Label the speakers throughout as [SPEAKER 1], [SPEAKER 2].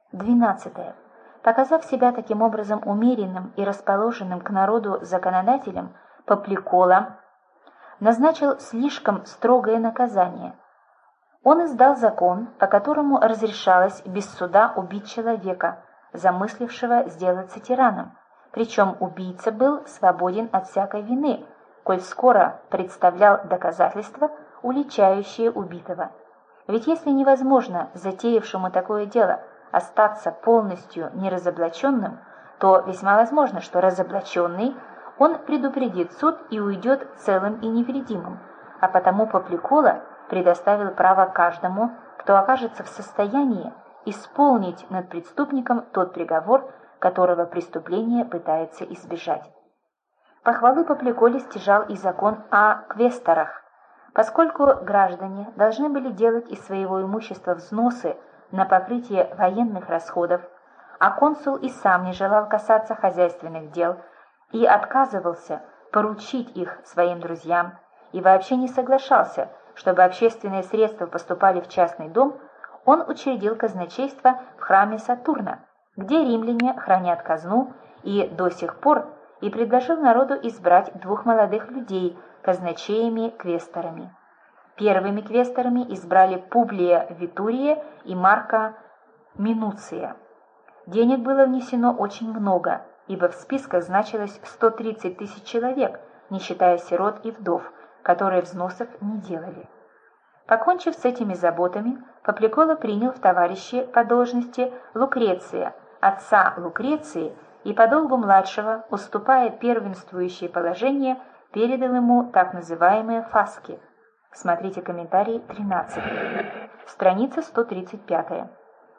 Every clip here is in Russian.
[SPEAKER 1] 12. Показав себя таким образом умеренным и расположенным к народу законодателем, Папликола назначил слишком строгое наказание. Он издал закон, по которому разрешалось без суда убить человека, замыслившего сделаться тираном, причем убийца был свободен от всякой вины, коль скоро представлял доказательства, уличающие убитого. Ведь если невозможно затеявшему такое дело остаться полностью неразоблаченным, то весьма возможно, что разоблаченный он предупредит суд и уйдет целым и невредимым, а потому Папликола предоставил право каждому, кто окажется в состоянии исполнить над преступником тот приговор, которого преступление пытается избежать. Похвалы Папликоле стяжал и закон о квесторах. Поскольку граждане должны были делать из своего имущества взносы на покрытие военных расходов, а консул и сам не желал касаться хозяйственных дел и отказывался поручить их своим друзьям и вообще не соглашался, чтобы общественные средства поступали в частный дом, он учредил казначейство в храме Сатурна, где римляне хранят казну и до сих пор, и предложил народу избрать 2 молодых людей казначеями-квесторами. Первыми квесторами избрали Публия Витурия и Марка Минуция. Денег было внесено очень много, ибо в списках значилось 130 000 человек, не считая сирот и вдов, которые взносов не делали. Покончив с этими заботами, Папликола принял в товарищи по должности Лукреция, отца Лукреции, и по долгу младшего, уступая первенствующее положение, передал ему так называемые фаски. Смотрите комментарий 13. Страница 135.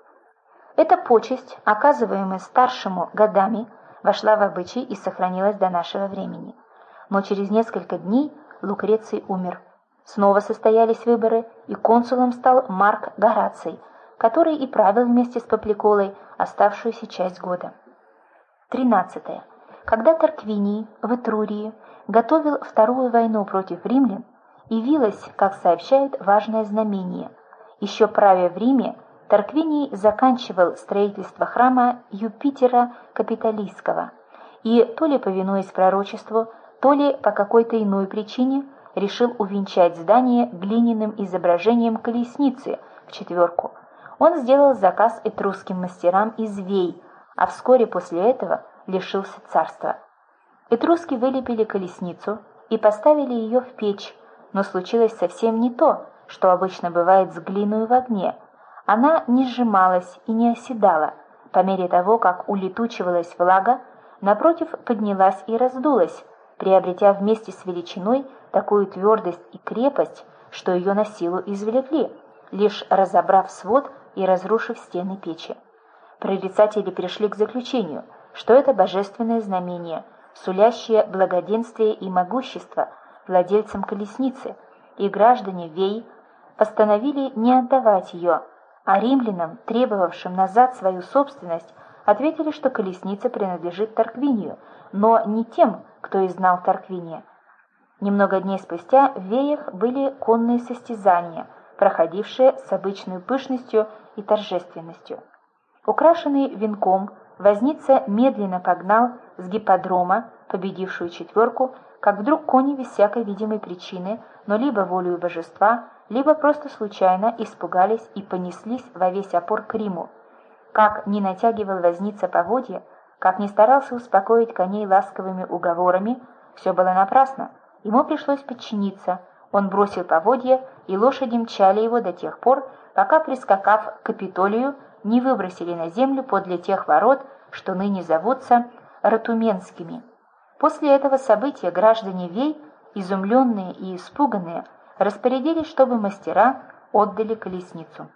[SPEAKER 1] Эта почесть, оказываемая старшему годами, вошла в обычай и сохранилась до нашего времени. Но через несколько дней Лукреций умер. Снова состоялись выборы, и консулом стал Марк Гораций, который и правил вместе с Папликолой оставшуюся часть года. 13. Когда Тарквиний в Этрурии готовил вторую войну против римлян, явилось, как сообщают, важное знамение. Еще правя в Риме, Тарквиний заканчивал строительство храма Юпитера Капитолийского, и то ли повинуясь пророчеству, то ли по какой-то иной причине решил увенчать здание глиняным изображением колесницы в 4. Он сделал заказ этрусским мастерам из Вей, а вскоре после этого лишился царства. Этруски вылепили колесницу и поставили ее в печь, но случилось совсем не то, что обычно бывает с глиной в огне. Она не сжималась и не оседала. По мере того, как улетучивалась влага, напротив поднялась и раздулась, приобретя вместе с величиной такую твердость и крепость, что ее на силу извлекли, лишь разобрав свод и разрушив стены печи. Прорицатели пришли к заключению, что это божественное знамение, сулящее благоденствие и могущество владельцам колесницы, и граждане Вей постановили не отдавать ее, а римлянам, требовавшим назад свою собственность, ответили, что колесница принадлежит Тарквинию, но не тем, кто изгнал Тарквиния. Немного дней спустя в Веях были конные состязания, проходившие с обычной пышностью и торжественностью. Украшенный венком, возница медленно погнал с гипподрома победившую 4, как вдруг кони без всякой видимой причины, но либо волею божества, либо просто случайно испугались и понеслись во весь опор к Риму. Как ни натягивал возница поводья, как ни старался успокоить коней ласковыми уговорами, все было напрасно. Ему пришлось подчиниться. Он бросил поводья, и лошади мчали его до тех пор, пока, прискакав к Капитолию, не выбросили на землю подле тех ворот, что ныне зовутся Ратуменскими. После этого события граждане Вей, изумленные и испуганные, распорядились, чтобы мастера отдали колесницу.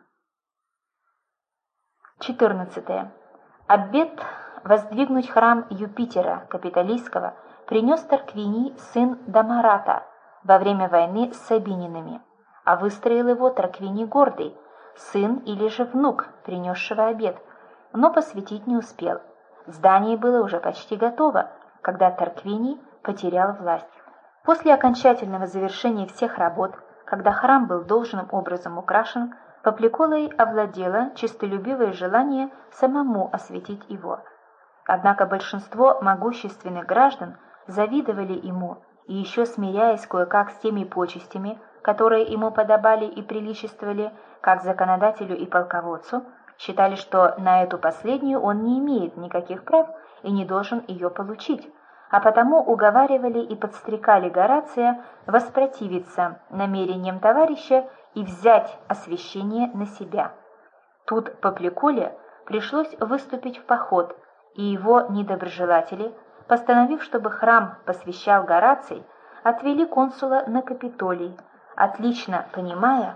[SPEAKER 1] 14. Обет воздвигнуть храм Юпитера Капитолийского принес Тарквиний, сын Дамарата, во время войны с сабининами, а выстроил его Тарквиний Гордый, сын или же внук, принесшего обет, но посвятить не успел. Здание было уже почти готово, когда Тарквиний потерял власть. После окончательного завершения всех работ, когда храм был должным образом украшен, Папликолой овладело честолюбивое желание самому осветить его. Однако большинство могущественных граждан завидовали ему и еще смиряясь кое-как с теми почестями, которые ему подобали и приличествовали, как законодателю и полководцу, считали, что на эту последнюю он не имеет никаких прав и не должен ее получить, а потому уговаривали и подстрекали Горация воспротивиться намерениям товарища и взять освящение на себя. Тут Папликоле пришлось выступить в поход, и его недоброжелатели, постановив, чтобы храм посвящал Гораций, отвели консула на Капитолий, отлично понимая,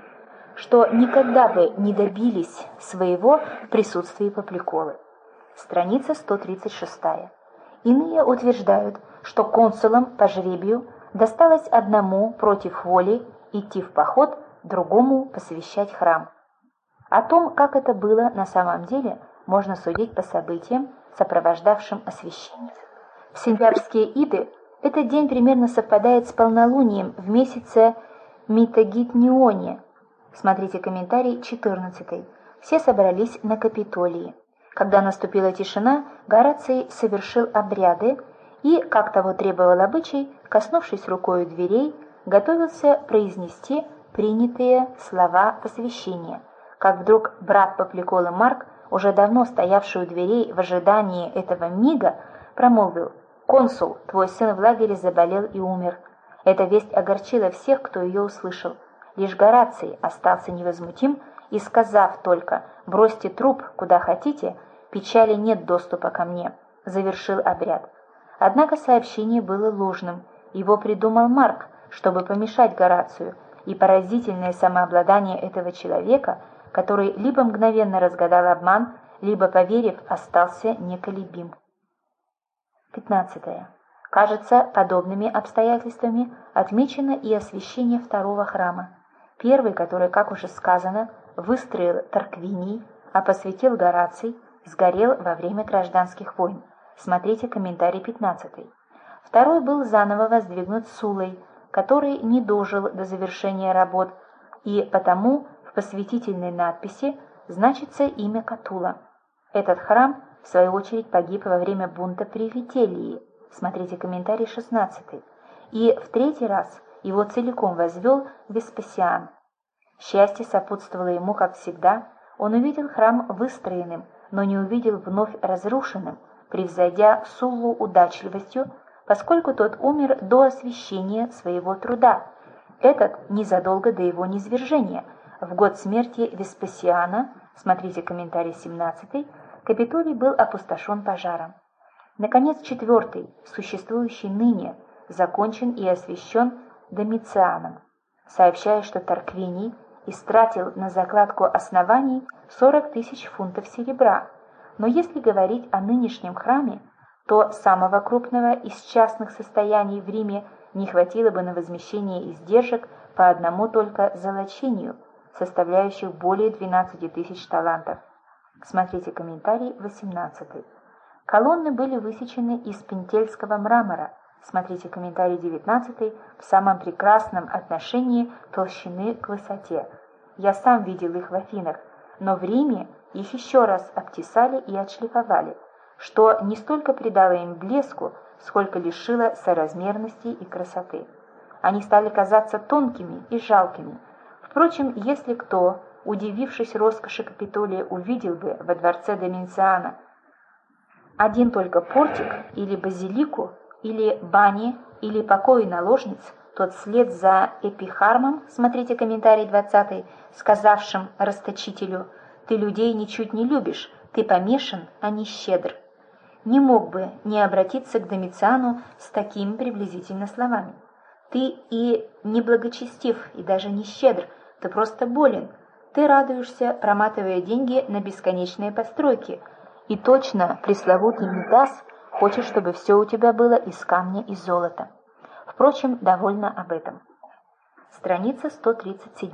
[SPEAKER 1] что никогда бы не добились своего в присутствии Папликолы. Страница 136. Иные утверждают, что консулам по жребию досталось одному против воли идти в поход, другому посвящать храм. О том, как это было на самом деле, можно судить по событиям, сопровождавшим освящение. В сентябрьские иды этот день примерно совпадает с полнолунием в месяце Митагитнионе. Смотрите комментарий 14. Все собрались на Капитолии. Когда наступила тишина, Гораций совершил обряды и, как того требовал обычай, коснувшись рукою дверей, готовился произнести принятые слова посвящения, как вдруг брат Папликолы Марк, уже давно стоявший у дверей в ожидании этого мига, промолвил: «Консул, твой сын в лагере заболел и умер». Эта весть огорчила всех, кто ее услышал. Лишь Гораций остался невозмутим и, сказав только «бросьте труп куда хотите, печали нет доступа ко мне», завершил обряд. Однако сообщение было ложным, его придумал Марк, чтобы помешать Горацию, и поразительное самообладание этого человека, который либо мгновенно разгадал обман, либо, поверив, остался неколебим. 15. Кажется, подобными обстоятельствами отмечено и освящение второго храма. Первый, который, как уже сказано, выстроил Тарквиний, а посвятил Гораций, сгорел во время гражданских войн. Смотрите комментарий 15. Второй был заново воздвигнут Сулой, который не дожил до завершения работ, и потому в посвятительной надписи значится имя Катула. Этот храм, в свою очередь, погиб во время бунта при Вителлии. Смотрите комментарий 16. И в третий раз его целиком возвел Веспасиан. Счастье сопутствовало ему, как всегда. Он увидел храм выстроенным, но не увидел вновь разрушенным, превзойдя Суллу удачливостью, поскольку тот умер до освящения своего труда. Этот незадолго до его низвержения. В год смерти Веспасиана, смотрите комментарий 17, Капитолий был опустошен пожаром. Наконец, четвертый, существующий ныне, закончен и освящен Домицианом, сообщая, что Тарквиний истратил на закладку оснований 40 тысяч фунтов серебра. Но если говорить о нынешнем храме, то самого крупного из частных состояний в Риме не хватило бы на возмещение издержек по одному только золочению, составляющих более 12 тысяч талантов. Смотрите комментарий 18. Колонны были высечены из пентельского мрамора. Смотрите комментарий 19 в самом прекрасном отношении толщины к высоте. Я сам видел их в Афинах, но в Риме их еще раз обтесали и отшлифовали, что не столько придало им блеску, сколько лишило соразмерности и красоты. Они стали казаться тонкими и жалкими. Впрочем, если кто, удивившись роскоши Капитолия, увидел бы во дворце Домициана один только портик или базилику, или бани, или покои наложниц, тот вслед за Эпихармом, смотрите комментарий 20, сказавшим расточителю: «Ты людей ничуть не любишь, ты помешан, а не щедр», не мог бы не обратиться к Домициану с такими приблизительно словами: «Ты и не благочестив, и даже не щедр, ты просто болен, ты радуешься, проматывая деньги на бесконечные постройки, и точно пресловутый Мидас хочет, чтобы все у тебя было из камня и золота». Впрочем, довольно об этом. Страница 137.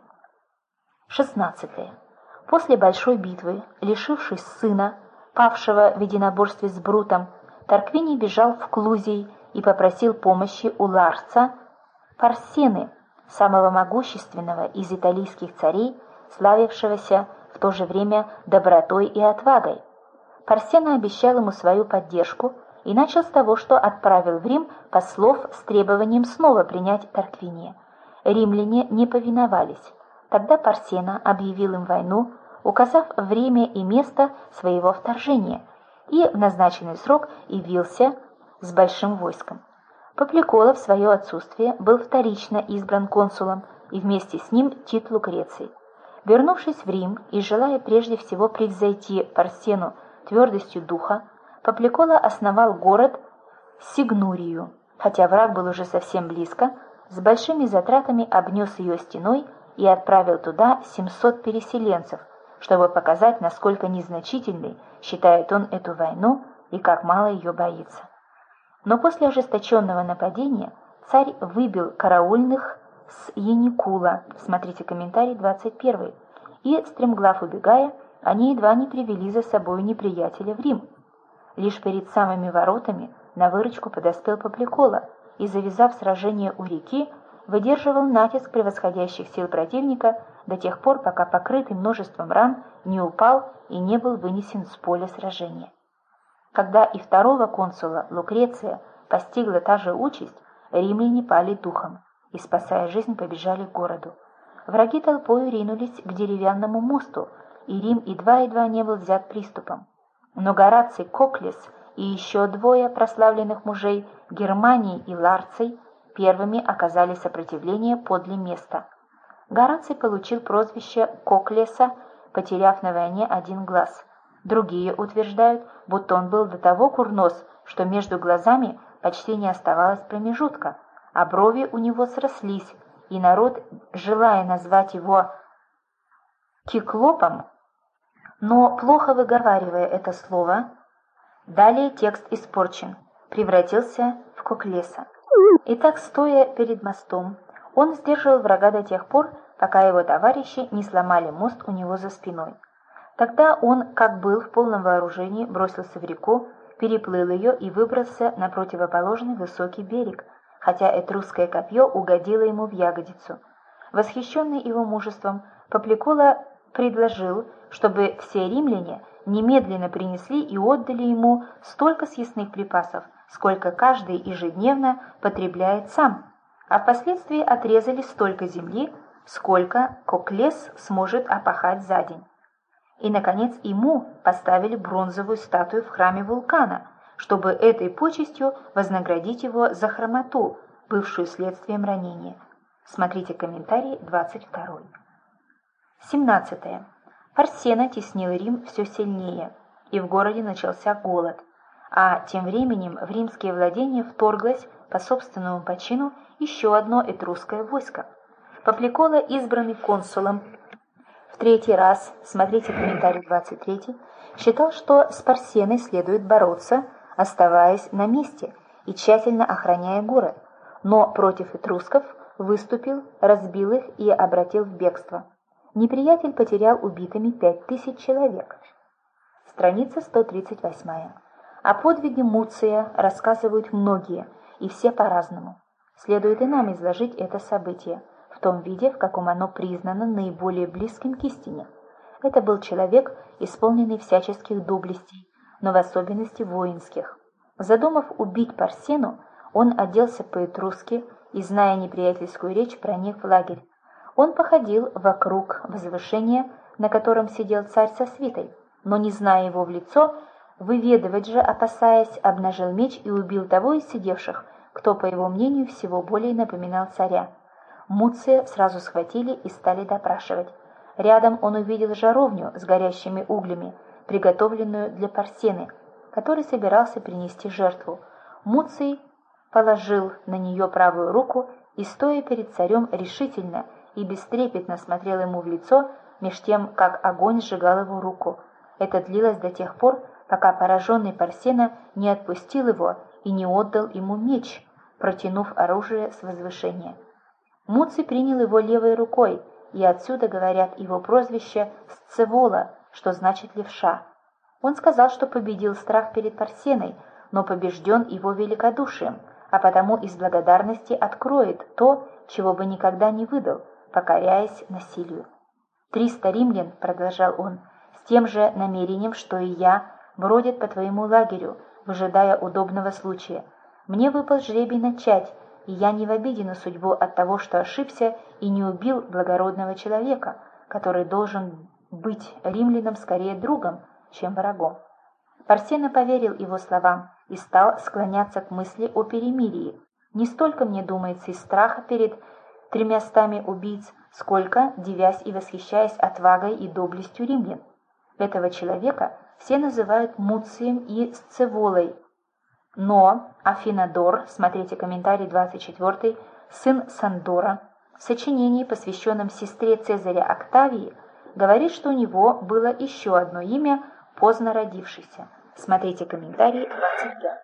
[SPEAKER 1] 16. После большой битвы, лишившись сына, павшего в единоборстве с Брутом, Тарквиний бежал в Клузий и попросил помощи у Ларца Парсены, самого могущественного из италийских царей, славившегося в то же время добротой и отвагой. Парсена обещал ему свою поддержку и начал с того, что отправил в Рим послов с требованием снова принять Тарквиния. Римляне не повиновались. Тогда Парсена объявил им войну, указав время и место своего вторжения, и в назначенный срок явился с большим войском. Папликола в свое отсутствие был вторично избран консулом, и вместе с ним Тит Лукреций. Вернувшись в Рим и желая прежде всего превзойти Парсену твердостью духа, Папликола основал город Сигнурию, хотя враг был уже совсем близко, с большими затратами обнес ее стеной и отправил туда 700 переселенцев, чтобы показать, насколько незначительной считает он эту войну и как мало ее боится. Но после ожесточенного нападения царь выбил караульных с Яникула, смотрите комментарий 21, и, стремглав убегая, они едва не привели за собой неприятеля в Рим. Лишь перед самыми воротами на выручку подоспел Папликола и, завязав сражение у реки, выдерживал натиск превосходящих сил противника до тех пор, пока покрытый множеством ран не упал и не был вынесен с поля сражения. Когда и второго консула Лукреция постигла та же участь, римляне пали духом и, спасая жизнь, побежали к городу. Враги толпою ринулись к деревянному мосту, и Рим едва не был взят приступом. Но Гораций Коклес и еще двое прославленных мужей Германии и Ларций первыми оказали сопротивление подле места. Гораций получил прозвище Коклеса, потеряв на войне один глаз. Другие утверждают, будто он был до того курнос, что между глазами почти не оставалось промежутка, а брови у него срослись, и народ, желая назвать его Киклопом, но плохо выговаривая это слово, далее текст испорчен, превратился в Коклеса. Итак, стоя перед мостом, он сдерживал врага до тех пор, пока его товарищи не сломали мост у него за спиной. Тогда он, как был в полном вооружении, бросился в реку, переплыл ее и выбрался на противоположный высокий берег, хотя этрусское копье угодило ему в ягодицу. Восхищенный его мужеством, Папликола предложил, чтобы все римляне немедленно принесли и отдали ему столько съестных припасов, сколько каждый ежедневно потребляет сам, а впоследствии отрезали столько земли, сколько Коклес сможет опахать за день. И, наконец, ему поставили бронзовую статую в храме вулкана, чтобы этой почестью вознаградить его за хромоту, бывшую следствием ранения. Смотрите комментарий 22. 17. Парсена теснил Рим все сильнее, и в городе начался голод, а тем временем в римские владения вторглось по собственному почину еще одно этрусское войско. Папликола, избранный консулом в третий раз, смотрите комментарий 23, считал, что с Парсеной следует бороться, оставаясь на месте и тщательно охраняя город, но против этрусков выступил, разбил их и обратил в бегство. Неприятель потерял убитыми 5000 человек. Страница 138. О подвиге Муция рассказывают многие, и все по-разному. Следует и нам изложить это событие в том виде, в каком оно признано наиболее близким к истине. Это был человек, исполненный всяческих доблестей, но в особенности воинских. Задумав убить Парсену, он оделся по-этрусски и, зная неприятельскую речь, проник в лагерь. Он походил вокруг возвышения, на котором сидел царь со свитой, но, не зная его в лицо, выведывать же, опасаясь, обнажил меч и убил того из сидевших, кто, по его мнению, всего более напоминал царя. Муция сразу схватили и стали допрашивать. Рядом он увидел жаровню с горящими углями, приготовленную для Парсены, который собирался принести жертву. Муций положил на нее правую руку и, стоя перед царем, решительно и бестрепетно смотрел ему в лицо, меж тем, как огонь сжигал его руку. Это длилось до тех пор, пока пораженный Парсена не отпустил его и не отдал ему меч, протянув оружие с возвышения. Муций принял его левой рукой, и отсюда, говорят, его прозвище Сцевола, что значит левша. Он сказал, что победил страх перед Парсеной, но побежден его великодушием, а потому из благодарности откроет то, чего бы никогда не выдал, покоряясь насилию. 300 римлян, продолжал он, с тем же намерением, что и я, бродят по твоему лагерю, выжидая удобного случая. Мне выпал жребий начать, и я не в обиде на судьбу от того, что ошибся и не убил благородного человека, который должен быть римлянам скорее другом, чем врагом. Парсена поверил его словам и стал склоняться к мысли о перемирии. Не столько, мне думается, из страха перед 300 убийц, сколько девясь и восхищаясь отвагой и доблестью римлян. Этого человека все называют Муцием и Сцеволой. Но Афинадор, смотрите комментарий 24, сын Сандора, в сочинении, посвященном сестре Цезаря Октавии, говорит, что у него было еще одно имя, поздно родившийся. Смотрите комментарий 25.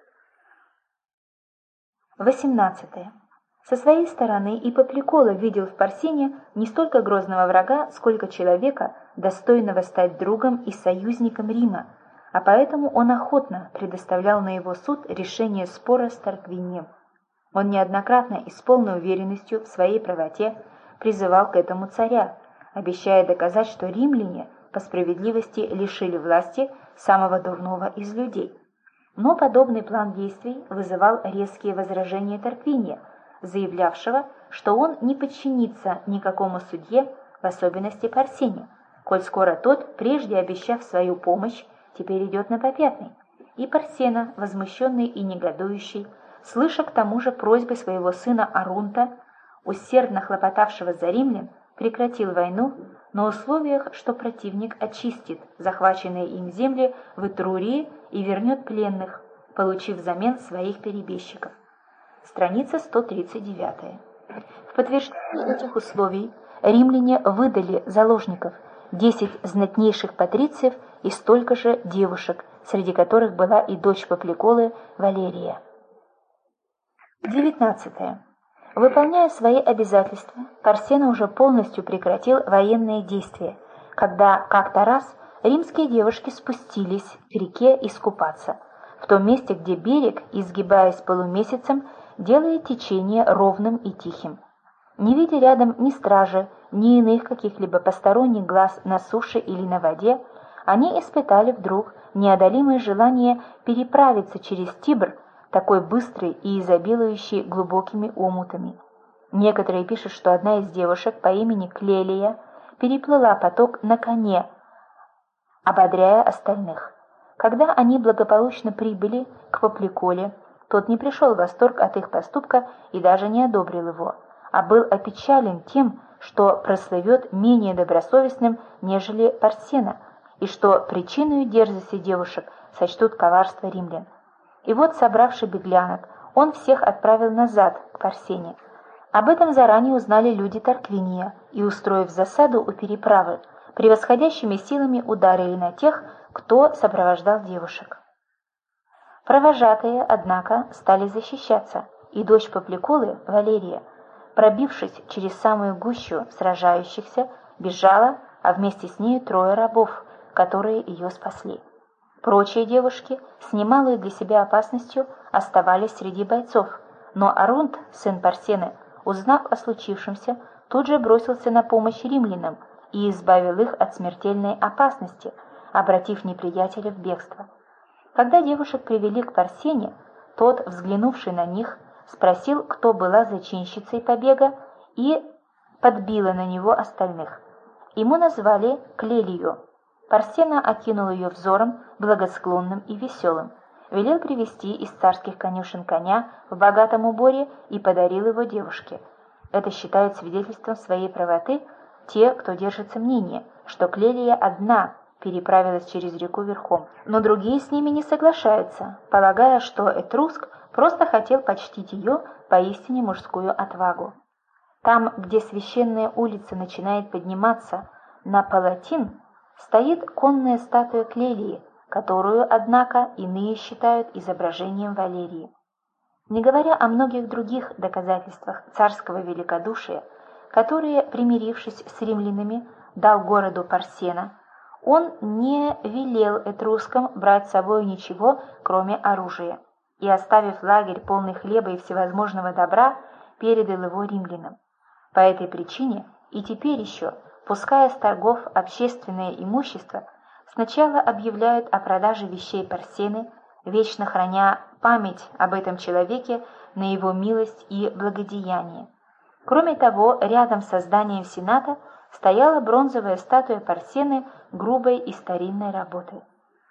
[SPEAKER 1] 18. Со своей стороны и Папликола видел в Парсене не столько грозного врага, сколько человека, достойного стать другом и союзником Рима, а поэтому он охотно предоставлял на его суд решение спора с Тарквинием. Он неоднократно и с полной уверенностью в своей правоте призывал к этому царя, обещая доказать, что римляне по справедливости лишили власти самого дурного из людей. Но подобный план действий вызывал резкие возражения Тарквиния, заявлявшего, что он не подчинится никакому судье, в особенности Парсене, коль скоро тот, прежде обещав свою помощь, теперь идет на попятный. И Парсена, возмущенный и негодующий, слыша к тому же просьбы своего сына Арунта, усердно хлопотавшего за римлян, прекратил войну на условиях, что противник очистит захваченные им земли в Этрурии и вернет пленных, получив взамен своих перебежчиков. Страница 139. В подтверждение этих условий римляне выдали заложников 10 знатнейших патрициев и столько же девушек, среди которых была и дочь Папликолы Валерия. 19. Выполняя свои обязательства, Парсена уже полностью прекратил военные действия, когда как-то раз римские девушки спустились к реке искупаться, в том месте, где берег, изгибаясь полумесяцем, делает течение ровным и тихим. Не видя рядом ни стражи, ни иных каких-либо посторонних глаз на суше или на воде, они испытали вдруг неодолимое желание переправиться через Тибр, такой быстрый и изобилующий глубокими омутами. Некоторые пишут, что одна из девушек по имени Клелия переплыла поток на коне, ободряя остальных. Когда они благополучно прибыли к Папликоле, тот не пришел в восторг от их поступка и даже не одобрил его, а был опечален тем, что прослывет менее добросовестным, нежели Парсена, и что причиной дерзости девушек сочтут коварство римлян. И вот, собравший беглянок, он всех отправил назад, к Парсене. Об этом заранее узнали люди Тарквиния и, устроив засаду у переправы, превосходящими силами ударили на тех, кто сопровождал девушек. Провожатые, однако, стали защищаться, и дочь Папликолы, Валерия, пробившись через самую гущу сражающихся, бежала, а вместе с нею 3 рабов, которые ее спасли. Прочие девушки с немалой для себя опасностью оставались среди бойцов, но Арунт, сын Парсены, узнав о случившемся, тут же бросился на помощь римлянам и избавил их от смертельной опасности, обратив неприятеля в бегство. Когда девушек привели к Парсене, тот, взглянувший на них, спросил, кто была зачинщицей побега, и подбила на него остальных. Ему назвали Клелию. Парсена окинул ее взором благосклонным и веселым, велел привести из царских конюшен коня в богатом уборе и подарил его девушке. Это считают свидетельством своей правоты те, кто держится мнения, что Клелия одна переправилась через реку верхом, но другие с ними не соглашаются, полагая, что Этруск просто хотел почтить ее поистине мужскую отвагу. Там, где священная улица начинает подниматься на Палатин, стоит конная статуя Клелии, которую, однако, иные считают изображением Валерии. Не говоря о многих других доказательствах царского великодушия, которые, примирившись с римлянами, дал городу Парсена, он не велел этрускам брать с собой ничего, кроме оружия, и, оставив лагерь полный хлеба и всевозможного добра, передал его римлянам. По этой причине и теперь еще, спуская с торгов общественное имущество, сначала объявляют о продаже вещей Парсены, вечно храня память об этом человеке на его милость и благодеяние. Кроме того, рядом с зданием Сената стояла бронзовая статуя Парсены грубой и старинной работы.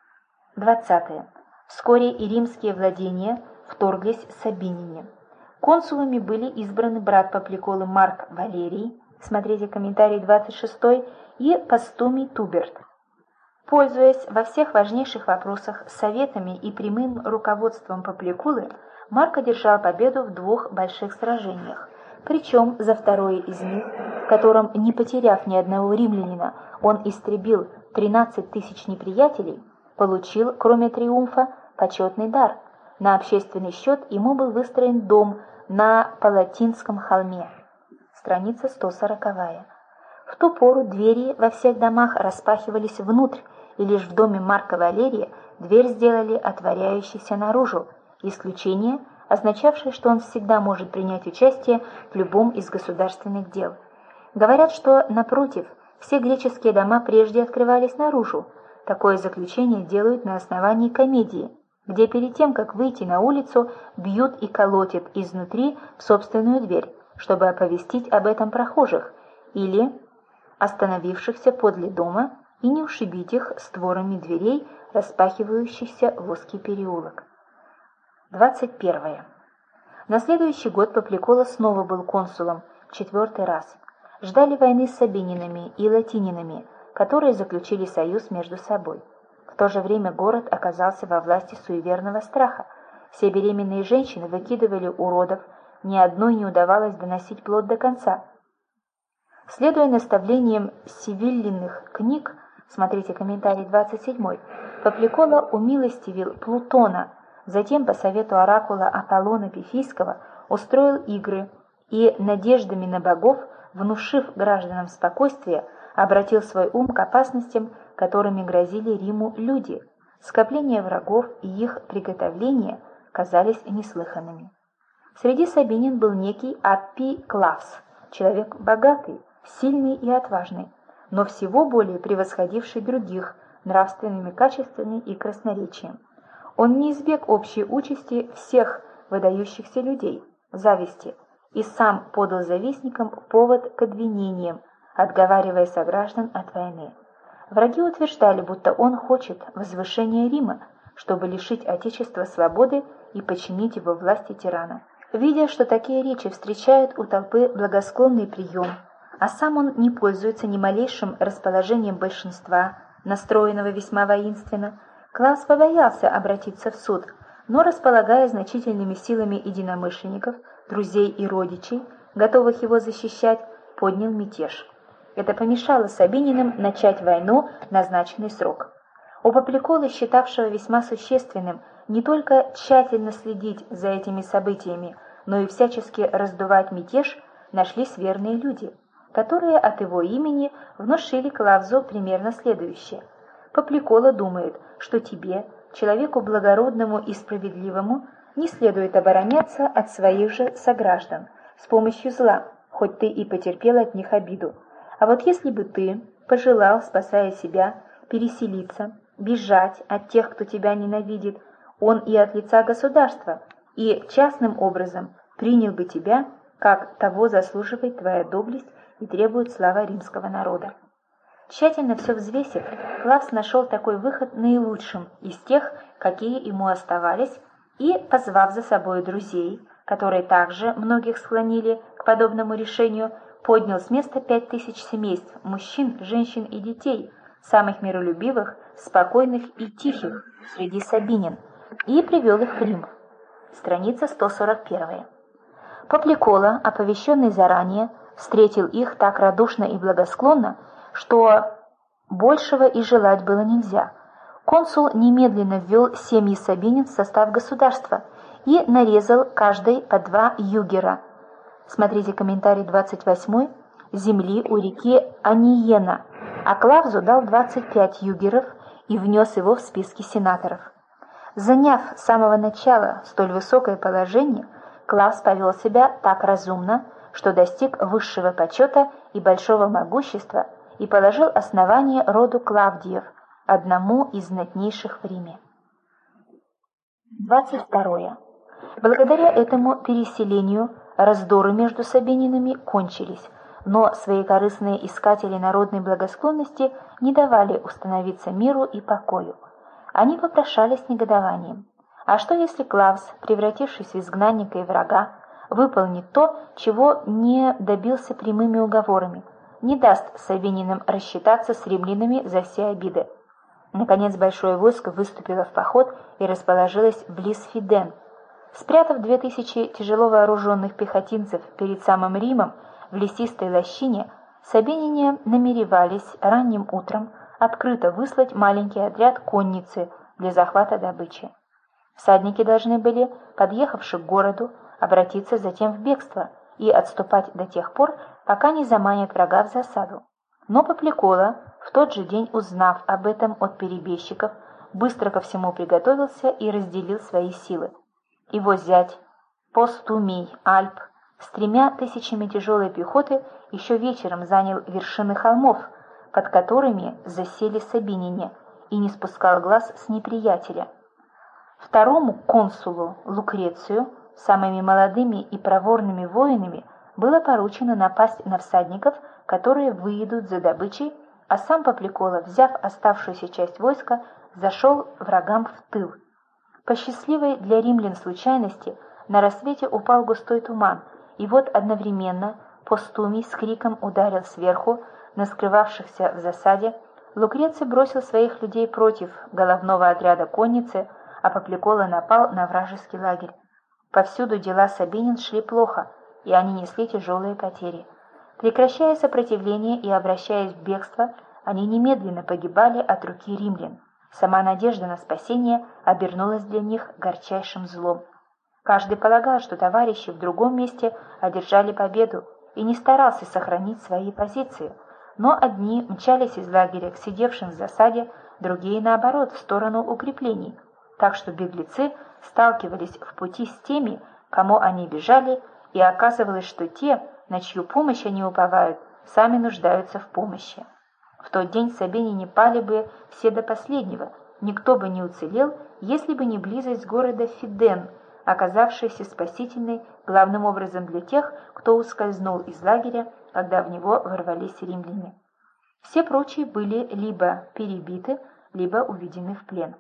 [SPEAKER 1] 20. Вскоре и римские владения вторглись сабиняне. Консулами были избраны брат Папликолы Марк Валерий, смотрите комментарий 26, и Постумий Туберт. Пользуясь во всех важнейших вопросах советами и прямым руководством Папликулы, Марк одержал победу в 2 больших сражениях. Причем за второе из них, в котором, не потеряв ни одного римлянина, он истребил 13 тысяч неприятелей, получил, кроме триумфа, почетный дар. На общественный счет ему был выстроен дом на Палатинском холме. Страница 140. В ту пору двери во всех домах распахивались внутрь, и лишь в доме Марка Валерия дверь сделали отворяющейся наружу, исключение, означавшее, что он всегда может принять участие в любом из государственных дел. Говорят, что, напротив, все греческие дома прежде открывались наружу. Такое заключение делают на основании комедии, где перед тем, как выйти на улицу, бьют и колотят изнутри в собственную дверь, чтобы оповестить об этом прохожих или остановившихся подле дома и не ушибить их створами дверей, распахивающихся в узкий переулок. 21. На следующий год Папликола снова был консулом, в 4-й раз. Ждали войны с сабининами и латининами, которые заключили союз между собой. В то же время город оказался во власти суеверного страха. Все беременные женщины выкидывали уродов, ни одной не удавалось доносить плод до конца. Следуя наставлениям сивиллиных книг, смотрите комментарий 27, Папликола умилостивил Плутона, затем по совету оракула Аполлона Пифийского устроил игры и, надеждами на богов, внушив гражданам спокойствие, обратил свой ум к опасностям, которыми грозили Риму люди. Скопление врагов и их приготовления казались неслыханными. Среди сабинин был некий Аппий Клавс, человек богатый, сильный и отважный, но всего более превосходивший других нравственными качествами и красноречием. Он не избег общей участи всех выдающихся людей, зависти, и сам подал завистникам повод к обвинениям, отговаривая сограждан от войны. Враги утверждали, будто он хочет возвышения Рима, чтобы лишить Отечества свободы и подчинить его власти тирана. Видя, что такие речи встречают у толпы благосклонный прием, а сам он не пользуется ни малейшим расположением большинства, настроенного весьма воинственно, Клавс побоялся обратиться в суд, но, располагая значительными силами единомышленников, друзей и родичей, готовых его защищать, поднял мятеж. Это помешало сабининам начать войну в назначенный срок. У Папликолы, считавшего весьма существенным не только тщательно следить за этими событиями, но и всячески раздувать мятеж, нашлись верные люди, которые от его имени внушили Клавзу примерно следующее. Папликола думает, что тебе, человеку благородному и справедливому, не следует обороняться от своих же сограждан с помощью зла, хоть ты и потерпел от них обиду. А вот если бы ты пожелал, спасая себя, переселиться, бежать от тех, кто тебя ненавидит, он и от лица государства, и частным образом принял бы тебя, как того заслуживает твоя доблесть и требует слава римского народа. Тщательно все взвесив, Клавс нашел такой выход наилучшим из тех, какие ему оставались, и, позвав за собой друзей, которые также многих склонили к подобному решению, поднял с места 5000 семейств, мужчин, женщин и детей, самых миролюбивых, спокойных и тихих среди сабинин, и привел их в Рим. Страница 141. Папликола, оповещенный заранее, встретил их так радушно и благосклонно, что большего и желать было нельзя. Консул немедленно ввел семьи сабинин в состав государства и нарезал каждой по 2 югера. Смотрите комментарий 28, земли у реки Аниена, а Клавзу дал 25 югеров и внес его в списки сенаторов. Заняв с самого начала столь высокое положение, Клавс повел себя так разумно, что достиг высшего почета и большого могущества, и положил основание роду Клавдиев, одному из знатнейших в Риме. 22. Благодаря этому переселению раздоры между Сабининами кончились, но своекорыстные искатели народной благосклонности не давали установиться миру и покою. Они вопрошали с негодованием: а что если Клавс, превратившись в изгнанника и врага, выполнит то, чего не добился прямыми уговорами, не даст Сабининам рассчитаться с римлянами за все обиды? Наконец большое войско выступило в поход и расположилось близ Фиден. Спрятав 2000 тяжело вооруженных пехотинцев перед самым Римом в лесистой лощине, сабиняне намеревались ранним утром открыто выслать маленький отряд конницы для захвата добычи. Всадники должны были, подъехавши к городу, обратиться затем в бегство и отступать до тех пор, пока не заманят врага в засаду. Но Папликола, в тот же день узнав об этом от перебежчиков, быстро ко всему приготовился и разделил свои силы. Его зять Постумий Альп с 3000 тяжелой пехоты еще вечером занял вершины холмов, под которыми засели сабиняне, и не спускал глаз с неприятеля. Второму консулу Лукрецию самыми молодыми и проворными воинами было поручено напасть на всадников, которые выйдут за добычей, а сам Папликола, взяв оставшуюся часть войска, зашел врагам в тыл. По счастливой для римлян случайности на рассвете упал густой туман, и вот одновременно Постумий с криком ударил сверху на скрывавшихся в засаде. Лукреций бросил своих людей против головного отряда конницы, а Папликола напал на вражеский лагерь. Повсюду дела сабинин шли плохо, и они несли тяжелые потери. Прекращая сопротивление и обращаясь в бегство, они немедленно погибали от руки римлян. Сама надежда на спасение обернулась для них горчайшим злом. Каждый полагал, что товарищи в другом месте одержали победу, и не старался сохранить свои позиции, но одни мчались из лагеря к сидевшим в засаде, другие, наоборот, в сторону укреплений, так что беглецы сталкивались в пути с теми, кому они бежали, и оказывалось, что те, на чью помощь они уповают, сами нуждаются в помощи. В тот день сабиняне пали бы все до последнего, никто бы не уцелел, если бы не близость города Фиден, оказавшаяся спасительной главным образом для тех, кто ускользнул из лагеря, когда в него ворвались римляне. Все прочие были либо перебиты, либо уведены в плен.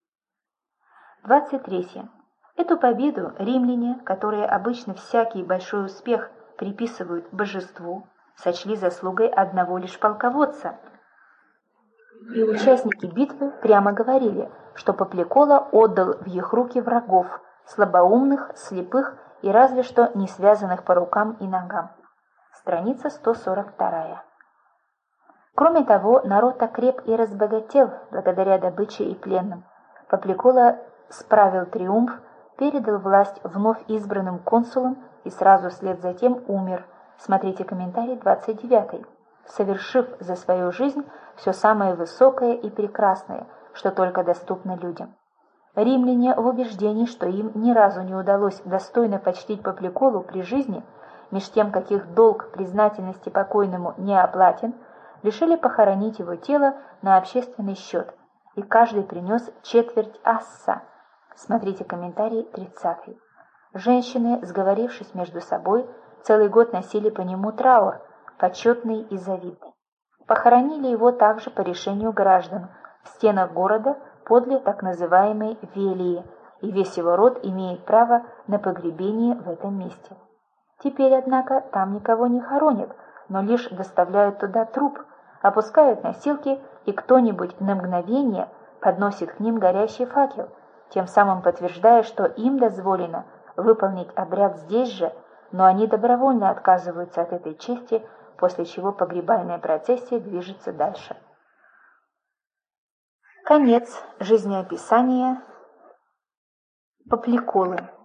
[SPEAKER 1] 23. Эту победу римляне, которые обычно всякий большой успех приписывают божеству, сочли заслугой одного лишь полководца. И участники битвы прямо говорили, что Папликола отдал в их руки врагов, слабоумных, слепых и разве что не связанных по рукам и ногам. Страница 142. Кроме того, народ окреп и разбогател благодаря добыче и пленным. Папликола справил триумф, передал власть вновь избранным консулам и сразу вслед за тем умер. Смотрите комментарий 29. Совершив за свою жизнь все самое высокое и прекрасное, что только доступно людям. Римляне в убеждении, что им ни разу не удалось достойно почтить Папликолу при жизни, меж тем, как их долг признательности покойному не оплатен, решили похоронить его тело на общественный счет, и каждый принес четверть асса. Смотрите комментарий 30. Женщины, сговорившись между собой, целый год носили по нему траур, почетный и завидный. Похоронили его также по решению граждан в стенах города подле так называемой Велии, и весь его род имеет право на погребение в этом месте. Теперь, однако, там никого не хоронят, но лишь доставляют туда труп, опускают носилки, и кто-нибудь на мгновение подносит к ним горящий факел, тем самым подтверждая, что им дозволено выполнить обряд здесь же, но они добровольно отказываются от этой чести, после чего погребальная процессия движется дальше. Конец жизнеописания Папликолы.